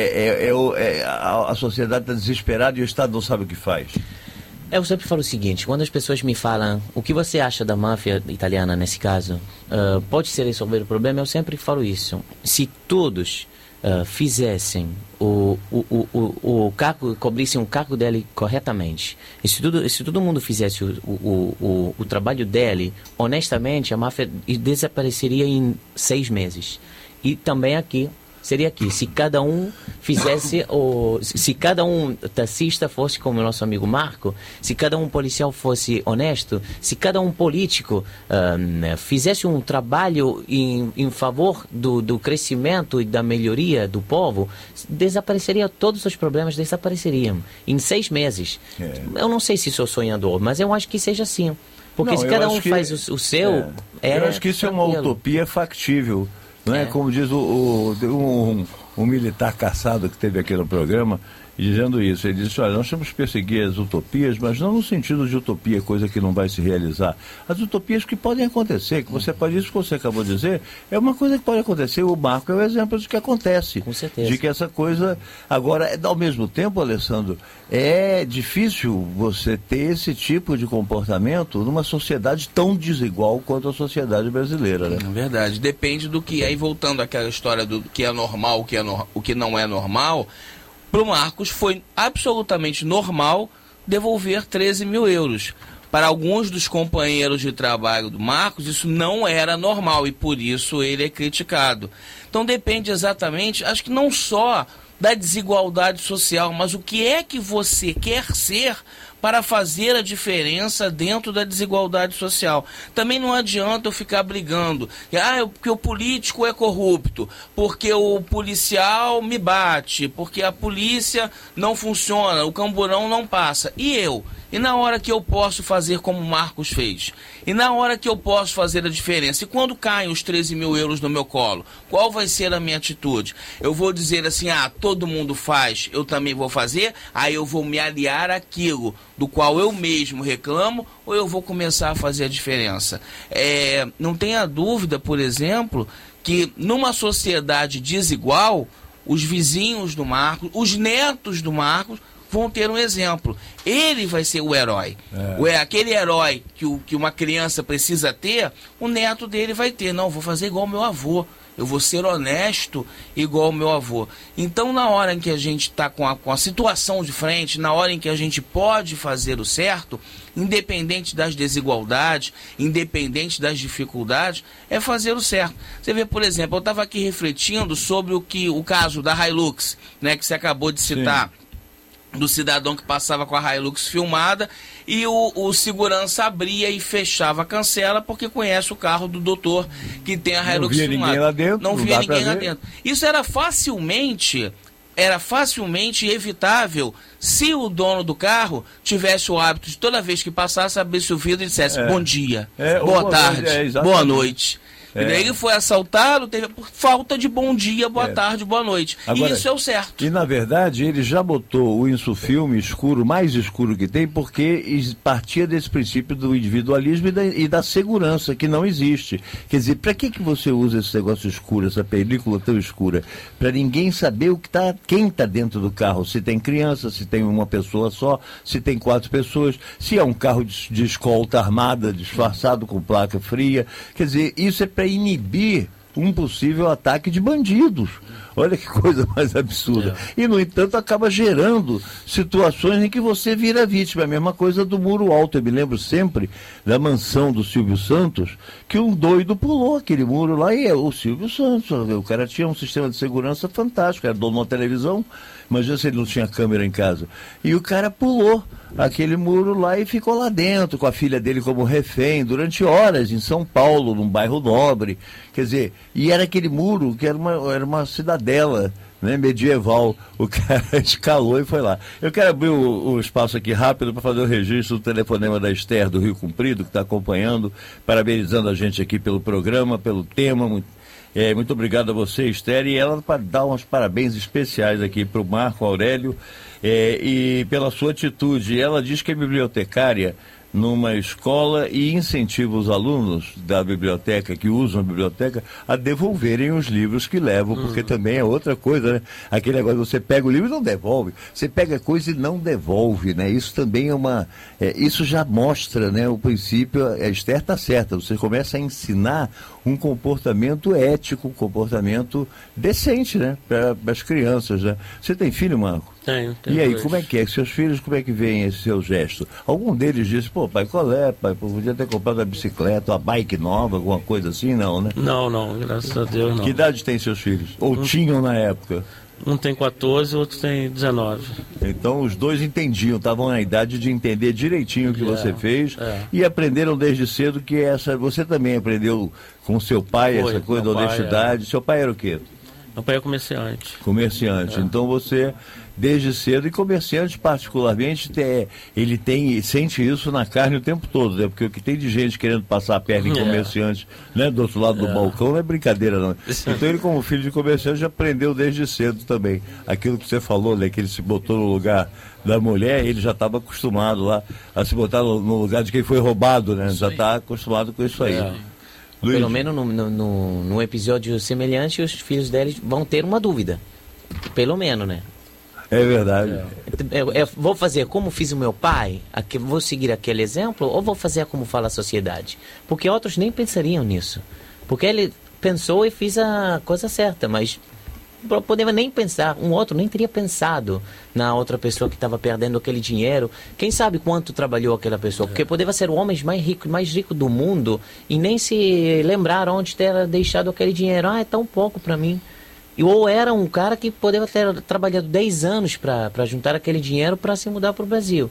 a sociedade está desesperada e o Estado não sabe o que faz? Eu sempre falo o seguinte, quando as pessoas me falam o que você acha da máfia italiana nesse caso, pode ser resolver o problema, eu sempre falo isso. Se todos fizessem o cargo, cobrissem o cargo dele corretamente, e se todo mundo fizesse o trabalho dele honestamente, a máfia desapareceria em 6 meses. E também aqui seria que se cada um fizesse, se cada um taxista fosse como o nosso amigo Marco, se cada um policial fosse honesto, se cada um político fizesse um trabalho em favor do crescimento e da melhoria do povo, desapareceria, todos os problemas desapareceriam em 6 meses. Eu não sei se sou sonhador, mas eu acho que seja assim. Porque se cada um faz o seu... eu acho que isso é uma utopia factível. Não é? Como diz um militar caçado que teve aqui no programa, dizendo isso. Ele disse, olha, nós temos que perseguir as utopias, mas não no sentido de utopia, coisa que não vai se realizar. As utopias que podem acontecer, que você pode, isso que você acabou de dizer, é uma coisa que pode acontecer. O Marco é o exemplo de que acontece. Com certeza. De que essa coisa... Agora, ao mesmo tempo, Alessandro, é difícil você ter esse tipo de comportamento numa sociedade tão desigual quanto a sociedade brasileira, né? É verdade. Depende do que é. E voltando àquela história do que é normal, o que não é normal... Para o Marcos foi absolutamente normal devolver 13 mil euros. Para alguns dos companheiros de trabalho do Marcos, isso não era normal e por isso ele é criticado. Então depende exatamente, acho que não só da desigualdade social, mas o que é que você quer ser para fazer a diferença dentro da desigualdade social. Também não adianta eu ficar brigando, porque o político é corrupto, porque o policial me bate, porque a polícia não funciona, o camburão não passa. E eu? E na hora que eu posso fazer como o Marcos fez? E na hora que eu posso fazer a diferença? E quando caem os 13 mil euros no meu colo, qual vai ser a minha atitude? Eu vou dizer assim, todo mundo faz, eu também vou fazer, aí eu vou me aliar àquilo do qual eu mesmo reclamo, ou eu vou começar a fazer a diferença? Não tenha dúvida, por exemplo, que numa sociedade desigual, os vizinhos do Marcos, os netos do Marcos, vão ter um exemplo. Ele vai ser o herói. Aquele herói que uma criança precisa ter, o neto dele vai ter. Não, vou fazer igual meu avô. Eu vou ser honesto igual o meu avô. Então, na hora em que a gente está com a situação de frente, na hora em que a gente pode fazer o certo, independente das desigualdades, independente das dificuldades, é fazer o certo. Você vê, por exemplo, eu estava aqui refletindo sobre o caso da Hilux, né, que você acabou de citar. Sim. Do cidadão que passava com a Hilux filmada e o segurança abria e fechava a cancela porque conhece o carro do doutor que tem a Hilux filmada. Não via ninguém lá dentro. Não via ninguém lá dentro. Isso era facilmente evitável se o dono do carro tivesse o hábito de toda vez que passasse abrisse o vidro e dissesse bom dia, boa tarde, boa noite. E daí ele foi assaltado, teve por falta de bom dia, boa tarde, boa noite. Agora, e isso é o certo. E na verdade ele já botou o insufilme escuro, mais escuro que tem, porque partia desse princípio do individualismo e da segurança, que não existe. Quer dizer, para que você usa esse negócio escuro, essa película tão escura? Para ninguém saber quem está dentro do carro, se tem criança, se tem uma pessoa só, se tem 4 pessoas, se é um carro de escolta armada, disfarçado com placa fria. Quer dizer, isso é para inibir um possível ataque de bandidos. Olha que coisa mais absurda. E, no entanto, acaba gerando situações em que você vira vítima. A mesma coisa do muro alto. Eu me lembro sempre da mansão do Silvio Santos, que um doido pulou aquele muro lá, e é o Silvio Santos. O cara tinha um sistema de segurança fantástico, era dono de uma televisão. Imagina se ele não tinha câmera em casa. E o cara pulou aquele muro lá e ficou lá dentro, com a filha dele como refém, durante horas, em São Paulo, num bairro nobre. Quer dizer, e era aquele muro que era uma cidadela, né, medieval. O cara escalou e foi lá. Eu quero abrir o espaço aqui rápido para fazer o registro do telefonema da Esther do Rio Comprido, que está acompanhando, parabenizando a gente aqui pelo programa, pelo tema. Muito obrigado a você, Esther, e ela para dar uns parabéns especiais aqui para o Marco Aurélio e pela sua atitude. Ela diz que é bibliotecária numa escola e incentiva os alunos da biblioteca, que usam a biblioteca, a devolverem os livros que levam, porque também é outra coisa, né? Aquele negócio, você pega o livro e não devolve, você pega coisa e não devolve, né? Isso também isso já mostra, né, o princípio. A Esther está certa, você começa a ensinar um comportamento ético, um comportamento decente, né, para as crianças, né? Você tem filho, Marco? Tenho E aí, dois. como é que é? Seus filhos, como é que veem esse seu gesto? Algum deles disse, pô, pai, qual é, pai? Pô, podia ter comprado uma bicicleta, uma bike nova, alguma coisa assim, não, né? Não, graças a Deus não. Que idade tem seus filhos? Ou tinham na época? Um tem 14, o outro tem 19. Então os dois entendiam, estavam na idade de entender direitinho o que você fez e aprenderam desde cedo que você também aprendeu com seu pai Foi, essa coisa da meu pai, honestidade. Seu pai era o quê? Meu pai é comerciante. Comerciante. Então você, desde cedo, e comerciante particularmente, ele sente isso na carne o tempo todo, né? Porque o que tem de gente querendo passar a perna em comerciante, né? Do outro lado do balcão, não é brincadeira, não. Então ele, como filho de comerciante, já aprendeu desde cedo também. Aquilo que você falou, né? Que ele se botou no lugar da mulher, ele já estava acostumado lá a se botar no lugar de quem foi roubado, né? Já está acostumado com isso aí. Luiz. Pelo menos num episódio semelhante, os filhos deles vão ter uma dúvida. Pelo menos, né? É verdade. Eu vou fazer como fiz o meu pai, vou seguir aquele exemplo, ou vou fazer como fala a sociedade? Porque outros nem pensariam nisso. Porque ele pensou e fez a coisa certa, mas poderia nem pensar, um outro nem teria pensado na outra pessoa que estava perdendo aquele dinheiro. Quem sabe quanto trabalhou aquela pessoa? Porque poderia ser o homem mais rico do mundo e nem se lembrar onde ter deixado aquele dinheiro. É tão pouco para mim. Ou era um cara que poderia ter trabalhado 10 anos para juntar aquele dinheiro para se mudar para o Brasil.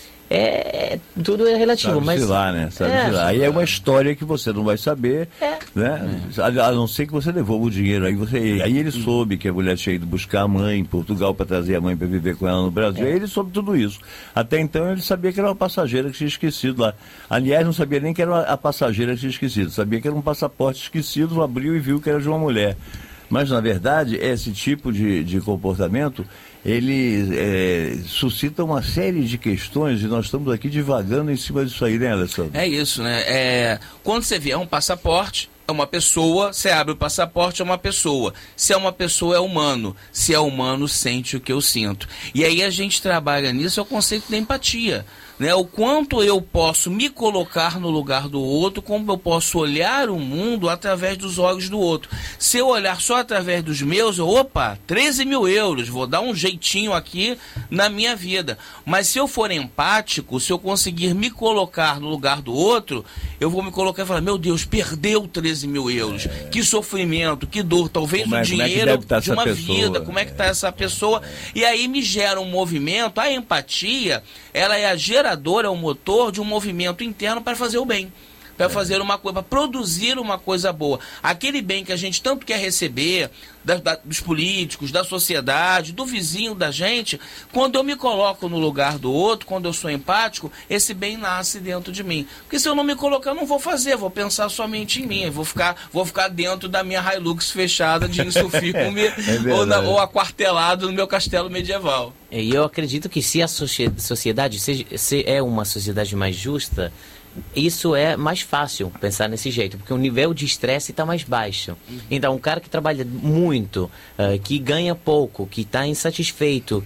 Tudo é relativo, Sabe-se mas... lá, né? Sabe-se lá. Aí é uma história que você não vai saber, né? A não ser que você devolva o dinheiro. Aí ele soube que a mulher tinha ido buscar a mãe em Portugal para trazer a mãe para viver com ela no Brasil. Aí ele soube tudo isso. Até então ele sabia que era uma passageira que tinha esquecido lá. Aliás, não sabia nem que era a passageira que tinha esquecido. Sabia que era um passaporte esquecido, abriu e viu que era de uma mulher. Mas, na verdade, esse tipo de comportamento, ele suscita uma série de questões e nós estamos aqui divagando em cima disso aí, né, Alessandro? É isso, né? Quando você vê um passaporte, é uma pessoa, você abre o passaporte, é uma pessoa. Se é uma pessoa, é humano. Se é humano, sente o que eu sinto. E aí a gente trabalha nisso, é o conceito da empatia. Né? O quanto eu posso me colocar no lugar do outro, como eu posso olhar o mundo através dos olhos do outro. Se eu olhar só através dos meus, 13 mil euros, vou dar um jeitinho aqui na minha vida. Mas se eu for empático, se eu conseguir me colocar no lugar do outro, eu vou me colocar e falar, meu Deus, perdeu 13 mil euros. Que sofrimento, que dor, talvez o dinheiro de uma vida, como é que está essa pessoa? E aí me gera um movimento, a empatia, ela é a geradora, é o motor de um movimento interno para fazer o bem, para fazer uma coisa, para produzir uma coisa boa. Aquele bem que a gente tanto quer receber dos políticos, da sociedade, do vizinho da gente, quando eu me coloco no lugar do outro, quando eu sou empático, esse bem nasce dentro de mim. Porque se eu não me colocar, eu não vou fazer, vou pensar somente em mim, vou ficar dentro da minha Hilux fechada de insufilme ou aquartelado no meu castelo medieval. E eu acredito que se a sociedade se é uma sociedade mais justa, isso é mais fácil pensar nesse jeito, porque o nível de estresse está mais baixo. Então, um cara que trabalha muito, que ganha pouco, que está insatisfeito,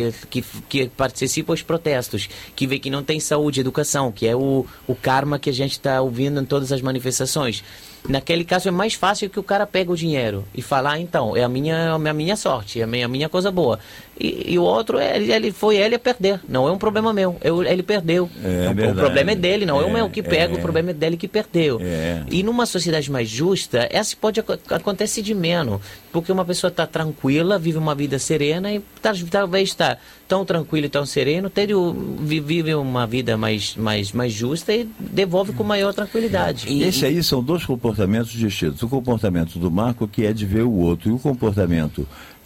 que participa dos protestos, que vê que não tem saúde e educação, que é o karma que a gente está ouvindo em todas as manifestações. Naquele caso é mais fácil que o cara pega o dinheiro e fala, então, é a minha sorte, é a minha coisa boa. E o outro, ele a perder, não é um problema meu, ele perdeu. O problema é dele, não é o meu que pega, o problema é dele que perdeu. E numa sociedade mais justa, essa pode acontecer de menos, porque uma pessoa está tranquila, vive uma vida serena e talvez está tão tranquilo e tão sereno, vive uma vida mais justa e devolve com maior tranquilidade. Esse aí são dois comportamentos distintos. O comportamento do Marco, que é de ver o outro, e o comportamento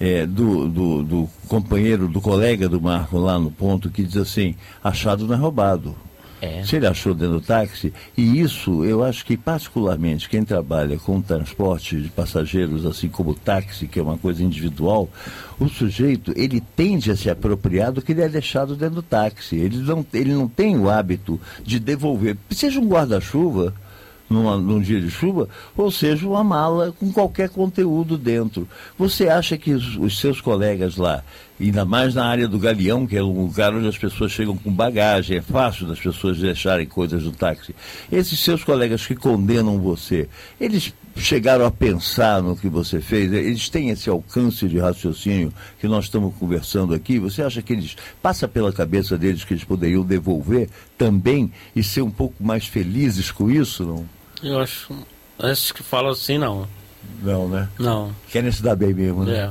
do companheiro, do colega do Marco lá no ponto, que diz assim, achado não é roubado. Se ele achou dentro do táxi, e isso eu acho que particularmente quem trabalha com transporte de passageiros, assim como o táxi, que é uma coisa individual, o sujeito, ele tende a se apropriar do que ele é deixado dentro do táxi. Ele não tem o hábito de devolver, seja um guarda-chuva, num dia de chuva, ou seja, uma mala com qualquer conteúdo dentro. Você acha que os seus colegas lá ainda mais na área do Galeão, que é um lugar onde as pessoas chegam com bagagem, é fácil das pessoas deixarem coisas no táxi. Esses seus colegas que condenam você, eles chegaram a pensar no que você fez? Eles têm esse alcance de raciocínio que nós estamos conversando aqui? Você acha que eles, passa pela cabeça deles que eles poderiam devolver também e ser um pouco mais felizes com isso, não? Eu acho que falam assim, não. Não, né? Não. Querem se dar bem mesmo, né?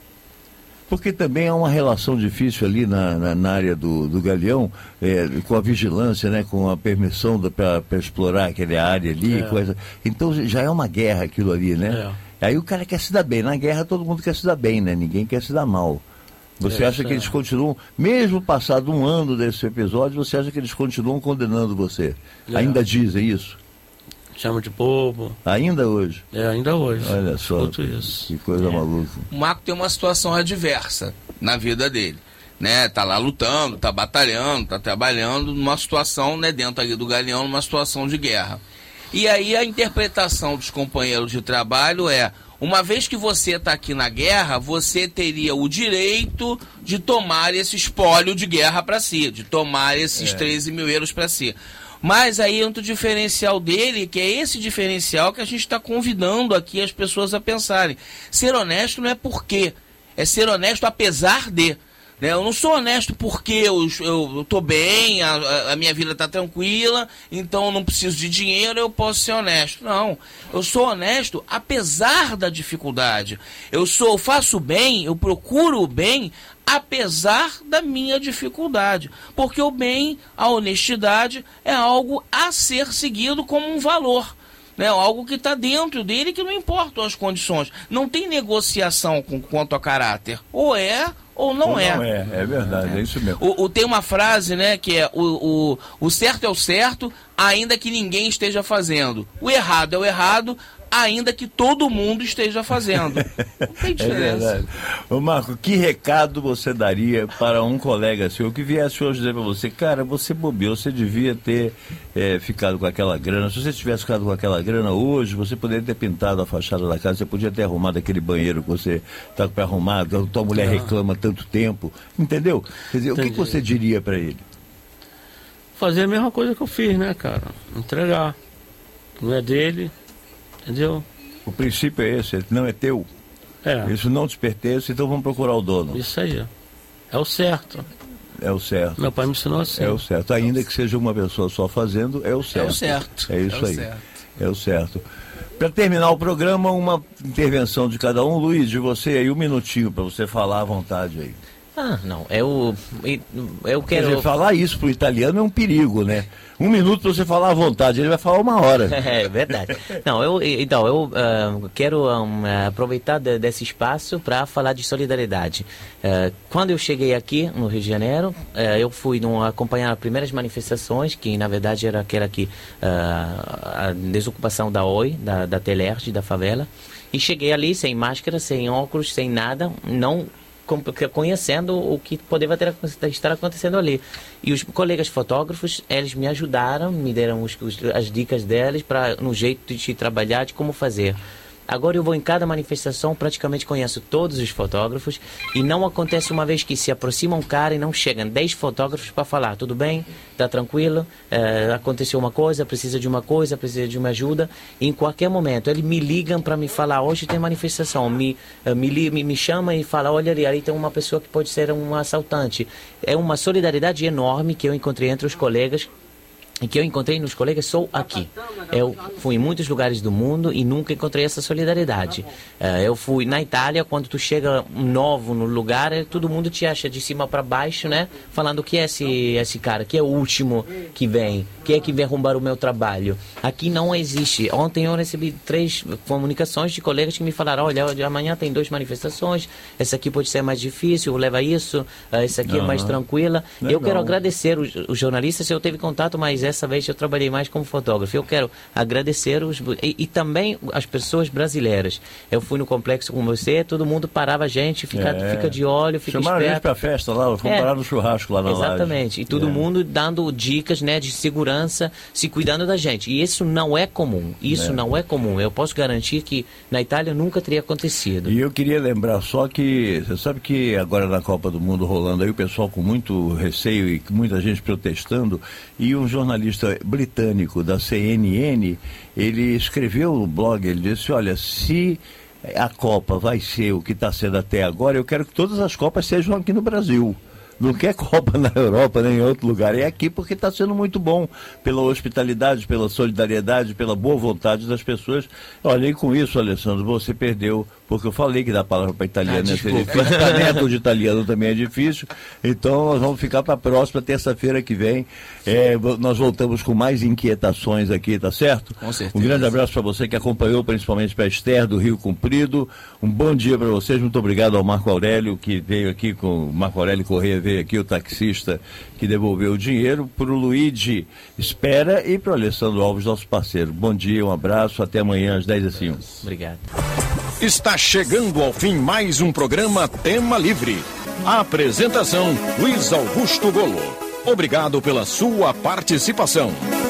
Porque também há uma relação difícil ali na área do Galeão, com a vigilância, né, com a permissão para explorar aquela área ali. Coisa. Então já é uma guerra aquilo ali, né? Aí o cara quer se dar bem. Na guerra todo mundo quer se dar bem, né? Ninguém quer se dar mal. Você acha que eles continuam, mesmo passado um ano desse episódio, você acha que eles continuam condenando você? Ainda dizem isso? Chama de bobo. Ainda hoje? Ainda hoje. Olha só, isso. Que coisa maluca. O Marco tem uma situação adversa na vida dele, né? Tá lá lutando, tá batalhando, tá trabalhando numa situação, né, dentro ali do Galeão, numa situação de guerra. E aí a interpretação dos companheiros de trabalho é: uma vez que você está aqui na guerra, você teria o direito de tomar esse espólio de guerra para si, de tomar esses 13 mil euros para si. Mas aí entra o diferencial dele, que é esse diferencial que a gente está convidando aqui as pessoas a pensarem. Ser honesto não é porque, é ser honesto apesar de. Né? Eu não sou honesto porque eu estou bem, a minha vida está tranquila, então eu não preciso de dinheiro, eu posso ser honesto. Não, eu sou honesto apesar da dificuldade. Eu faço bem, eu procuro o bem apesar da minha dificuldade, porque o bem, a honestidade é algo a ser seguido como um valor, né? Algo que está dentro dele, que não importam as condições, não tem negociação quanto a caráter, ou é ou não é. É verdade, é isso mesmo. Tem uma frase, né, que é o certo é o certo, ainda que ninguém esteja fazendo. O errado é o errado, ainda que todo mundo esteja fazendo. Não tem diferença. É verdade. Ô Marco, que recado você daria para um colega seu que viesse hoje dizer para você: cara, você bobeou, você devia ter ficado com aquela grana. Se você tivesse ficado com aquela grana hoje, você poderia ter pintado a fachada da casa, você podia ter arrumado aquele banheiro que você está para arrumar, que a tua mulher reclama tanto tempo. Entendeu? Quer dizer, o que você diria para ele? Fazer a mesma coisa que eu fiz, né, cara? Entregar. Não é dele. Entendeu? O princípio é esse, não é teu. Isso não te pertence, então vamos procurar o dono. Isso aí. É o certo. É o certo. Meu pai me ensinou assim. É o certo. Ainda que seja uma pessoa só fazendo, é o certo. É o certo. É isso aí. É o certo. Para terminar o programa, uma intervenção de cada um. Luiz, de você aí, um minutinho para você falar à vontade aí. Não, eu quero... Quer dizer, falar isso pro italiano é um perigo, né? Um minuto para você falar à vontade, ele vai falar uma hora. É verdade. Não, eu quero aproveitar desse espaço para falar de solidariedade. Quando eu cheguei aqui no Rio de Janeiro, eu fui acompanhar as primeiras manifestações, que na verdade era aquela que a desocupação da OI, da Telerge, da favela, e cheguei ali sem máscara, sem óculos, sem nada, não conhecendo o que poderia estar acontecendo ali. E os colegas fotógrafos, eles me ajudaram, me deram as dicas deles no jeito de trabalhar, de como fazer. Agora eu vou em cada manifestação, praticamente conheço todos os fotógrafos, e não acontece uma vez que se aproxima um cara e não chegam 10 fotógrafos para falar: tudo bem, tá tranquilo, aconteceu uma coisa, precisa de uma ajuda. E em qualquer momento eles me ligam para me falar: hoje tem manifestação, me chama e fala: olha ali tem uma pessoa que pode ser um assaltante. É uma solidariedade enorme que eu encontrei entre os colegas. E que eu encontrei nos colegas sou aqui. Eu fui em muitos lugares do mundo e nunca encontrei essa solidariedade. Eu fui na Itália, quando tu chega novo no lugar, todo mundo te acha de cima para baixo, né? Falando que é esse cara, que é o último que vem, que é que vem arrombar o meu trabalho. Aqui não existe. Ontem eu recebi 3 comunicações de colegas que me falaram: olha, amanhã tem 2 manifestações, essa aqui pode ser mais difícil, leva isso, essa aqui é mais tranquila. Eu quero agradecer os jornalistas, eu tive contato, mas essa vez eu trabalhei mais como fotógrafo. Eu quero agradecer e também as pessoas brasileiras. Eu fui no complexo com você, todo mundo parava a gente, fica de olho, fica Chamaram esperto. a gente pra festa lá, fomos parar no churrasco lá na laje. Exatamente, e todo mundo dando dicas, né, de segurança, se cuidando da gente. E isso não é comum, não é comum. Eu posso garantir que na Itália nunca teria acontecido. E eu queria lembrar só que, você sabe que agora na Copa do Mundo rolando aí, o pessoal com muito receio e muita gente protestando, e um jornalista britânico da CNN, ele escreveu no blog, ele disse, olha, se a Copa vai ser o que está sendo até agora, eu quero que todas as Copas sejam aqui no Brasil. Não quer Copa na Europa nem em outro lugar, é aqui porque está sendo muito bom, pela hospitalidade, pela solidariedade, pela boa vontade das pessoas. Olha, e com isso, Alessandro, você perdeu, porque eu falei que dar palavra para italiano é difícil, caneco de italiano também é difícil, então nós vamos ficar para a próxima terça-feira que vem, nós voltamos com mais inquietações aqui, tá certo? Com certeza. Um grande abraço para você que acompanhou, principalmente para a Esther do Rio Comprido, um bom dia para vocês, muito obrigado ao Marco Aurélio, que veio aqui com o Marco Aurélio Corrêa, veio aqui o taxista que devolveu o dinheiro, para o Luigi Espera e para o Alessandro Alves, nosso parceiro. Bom dia, um abraço, até amanhã às 10h05. Obrigado. Está chegando ao fim mais um programa Tema Livre. A apresentação, Luiz Augusto Golo. Obrigado pela sua participação.